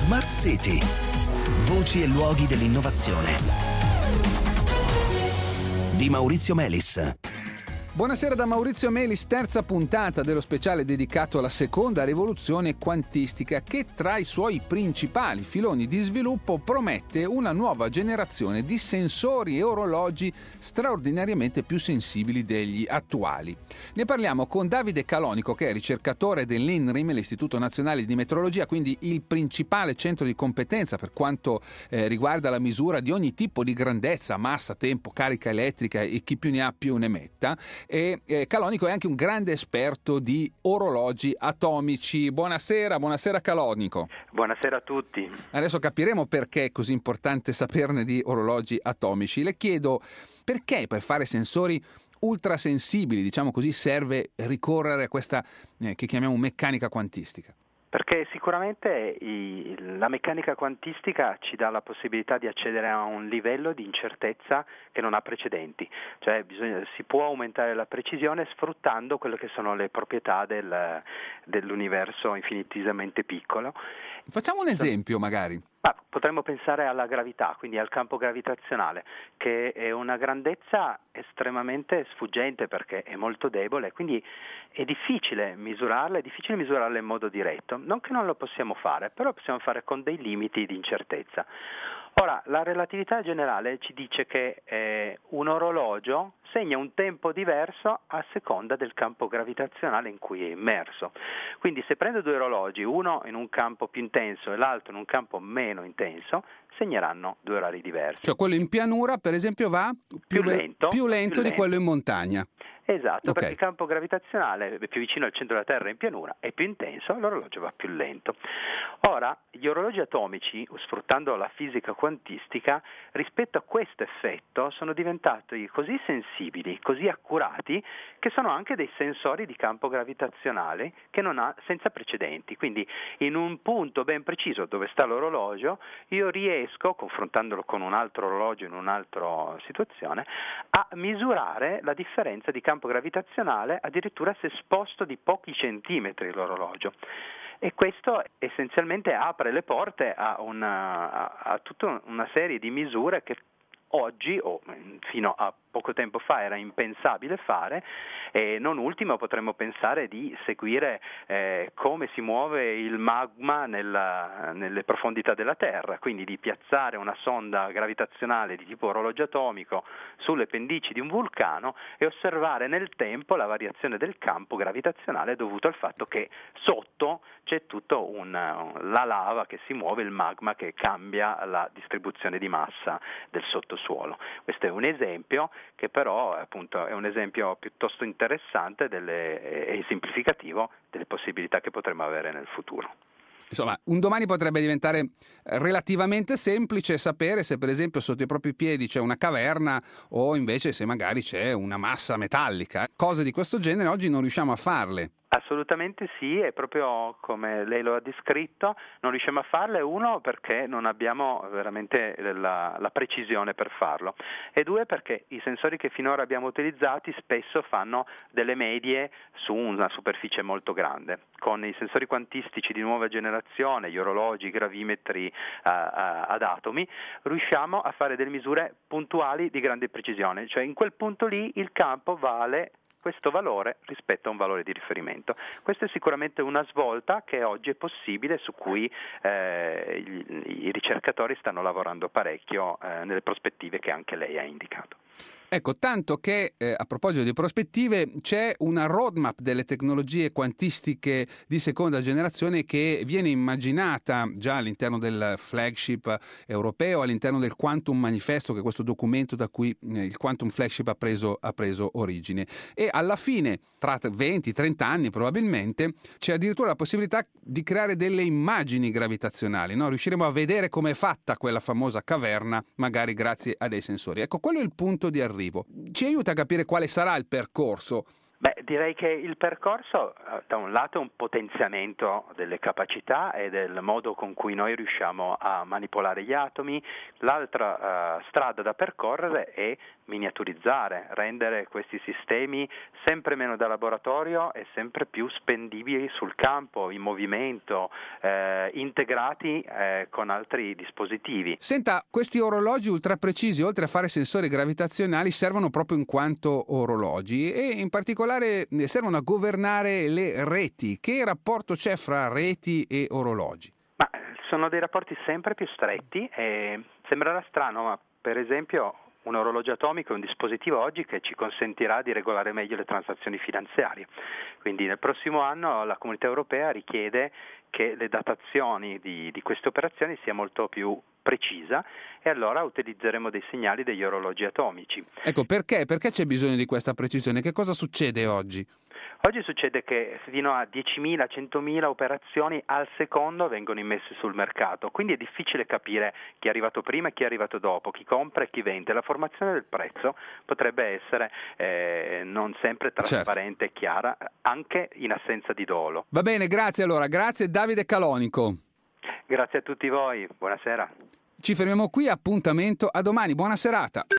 Smart City. Voci e luoghi dell'innovazione. Di Maurizio Melis. Buonasera da Maurizio Melis, terza puntata dello speciale dedicato alla seconda rivoluzione quantistica che tra i suoi principali filoni di sviluppo promette una nuova generazione di sensori e orologi straordinariamente più sensibili degli attuali. Ne parliamo con Davide Calonico, che è ricercatore dell'INRIM, l'Istituto Nazionale di Metrologia, quindi il principale centro di competenza per quanto riguarda la misura di ogni tipo di grandezza, massa, tempo, carica elettrica e chi più ne ha più ne metta. E Calonico è anche un grande esperto di orologi atomici. Buonasera Calonico. Buonasera a tutti. Adesso capiremo perché è così importante saperne di orologi atomici. Le chiedo perché per fare sensori ultrasensibili, diciamo così, serve ricorrere a questa che chiamiamo meccanica quantistica. Perché sicuramente la meccanica quantistica ci dà la possibilità di accedere a un livello di incertezza che non ha precedenti, cioè si può aumentare la precisione sfruttando quelle che sono le proprietà dell'universo infinitesimamente piccolo. Facciamo un esempio magari. Potremmo pensare alla gravità, quindi al campo gravitazionale, che è una grandezza estremamente sfuggente perché è molto debole, quindi è difficile misurarla in modo diretto. Non che non lo possiamo fare, però lo possiamo fare con dei limiti di incertezza. Ora, la relatività generale ci dice che un orologio segna un tempo diverso a seconda del campo gravitazionale in cui è immerso. Quindi se prendo due orologi, uno in un campo più intenso e l'altro in un campo meno intenso, segneranno due orari diversi. Cioè quello in pianura, per esempio, va più lento di quello in montagna. Esatto, Okay. Perché il campo gravitazionale è più vicino al centro della Terra in pianura, è più intenso, l'orologio va più lento. Ora, gli orologi atomici, sfruttando la fisica quantistica, rispetto a questo effetto sono diventati così sensibili, così accurati, che sono anche dei sensori di campo gravitazionale che non ha senza precedenti. Quindi in un punto ben preciso dove sta l'orologio, io riesco, confrontandolo con un altro orologio in un'altra situazione, a misurare la differenza di campo gravitazionale addirittura se sposto di pochi centimetri l'orologio. E questo essenzialmente apre le porte a tutta una serie di misure che oggi, o fino a poco tempo fa, era impensabile fare, e non ultimo potremmo pensare di seguire come si muove il magma nelle profondità della Terra, quindi di piazzare una sonda gravitazionale di tipo orologio atomico sulle pendici di un vulcano e osservare nel tempo la variazione del campo gravitazionale dovuto al fatto che sotto c'è tutto la lava che si muove, il magma che cambia la distribuzione di massa del sottosuolo. Questo è un esempio che però appunto è un esempio piuttosto interessante e semplificativo delle possibilità che potremo avere nel futuro. Insomma, un domani potrebbe diventare relativamente semplice sapere se per esempio sotto i propri piedi c'è una caverna o invece se magari c'è una massa metallica. Cose di questo genere oggi non riusciamo a farle. Assolutamente sì, è proprio come lei lo ha descritto, non riusciamo a farle, uno perché non abbiamo veramente la precisione per farlo, e due perché i sensori che finora abbiamo utilizzati spesso fanno delle medie su una superficie molto grande. Con i sensori quantistici di nuova generazione, gli orologi, i gravimetri ad atomi, riusciamo a fare delle misure puntuali di grande precisione, cioè in quel punto lì il campo vale questo valore rispetto a un valore di riferimento. Questa è sicuramente una svolta che oggi è possibile, su cui i ricercatori stanno lavorando parecchio nelle prospettive che anche lei ha indicato. Ecco, tanto che a proposito di prospettive c'è una roadmap delle tecnologie quantistiche di seconda generazione che viene immaginata già all'interno del flagship europeo, all'interno del Quantum Manifesto, che è questo documento da cui il Quantum Flagship ha preso origine. E alla fine, tra 20-30 anni probabilmente, c'è addirittura la possibilità di creare delle immagini gravitazionali, no? Riusciremo a vedere come è fatta quella famosa caverna, magari grazie a dei sensori. Ecco, quello è il punto di arrivo. Ci aiuta a capire quale sarà il percorso Beh, direi che il percorso da un lato è un potenziamento delle capacità e del modo con cui noi riusciamo a manipolare gli atomi, l'altra strada da percorrere è miniaturizzare, rendere questi sistemi sempre meno da laboratorio e sempre più spendibili sul campo, in movimento, integrati con altri dispositivi. Senta, questi orologi ultra precisi, oltre a fare sensori gravitazionali, servono proprio in quanto orologi e in particolare servono a governare le reti. Che rapporto c'è fra reti e orologi? Ma sono dei rapporti sempre più stretti e sembrerà strano, ma per esempio un orologio atomico è un dispositivo oggi che ci consentirà di regolare meglio le transazioni finanziarie. Quindi nel prossimo anno la Comunità Europea richiede che le datazioni di queste operazioni sia molto più precisa e allora utilizzeremo dei segnali degli orologi atomici. Ecco, perché? Perché c'è bisogno di questa precisione? Che cosa succede oggi? Oggi succede che fino a 10.000, 100.000 operazioni al secondo vengono immesse sul mercato, quindi è difficile capire chi è arrivato prima e chi è arrivato dopo, chi compra e chi vende. La formazione del prezzo potrebbe essere non sempre trasparente e chiara, anche in assenza di dolo. Va bene, grazie allora. Grazie Davide Calonico. Grazie a tutti voi, buonasera. Ci fermiamo qui, appuntamento a domani, buona serata.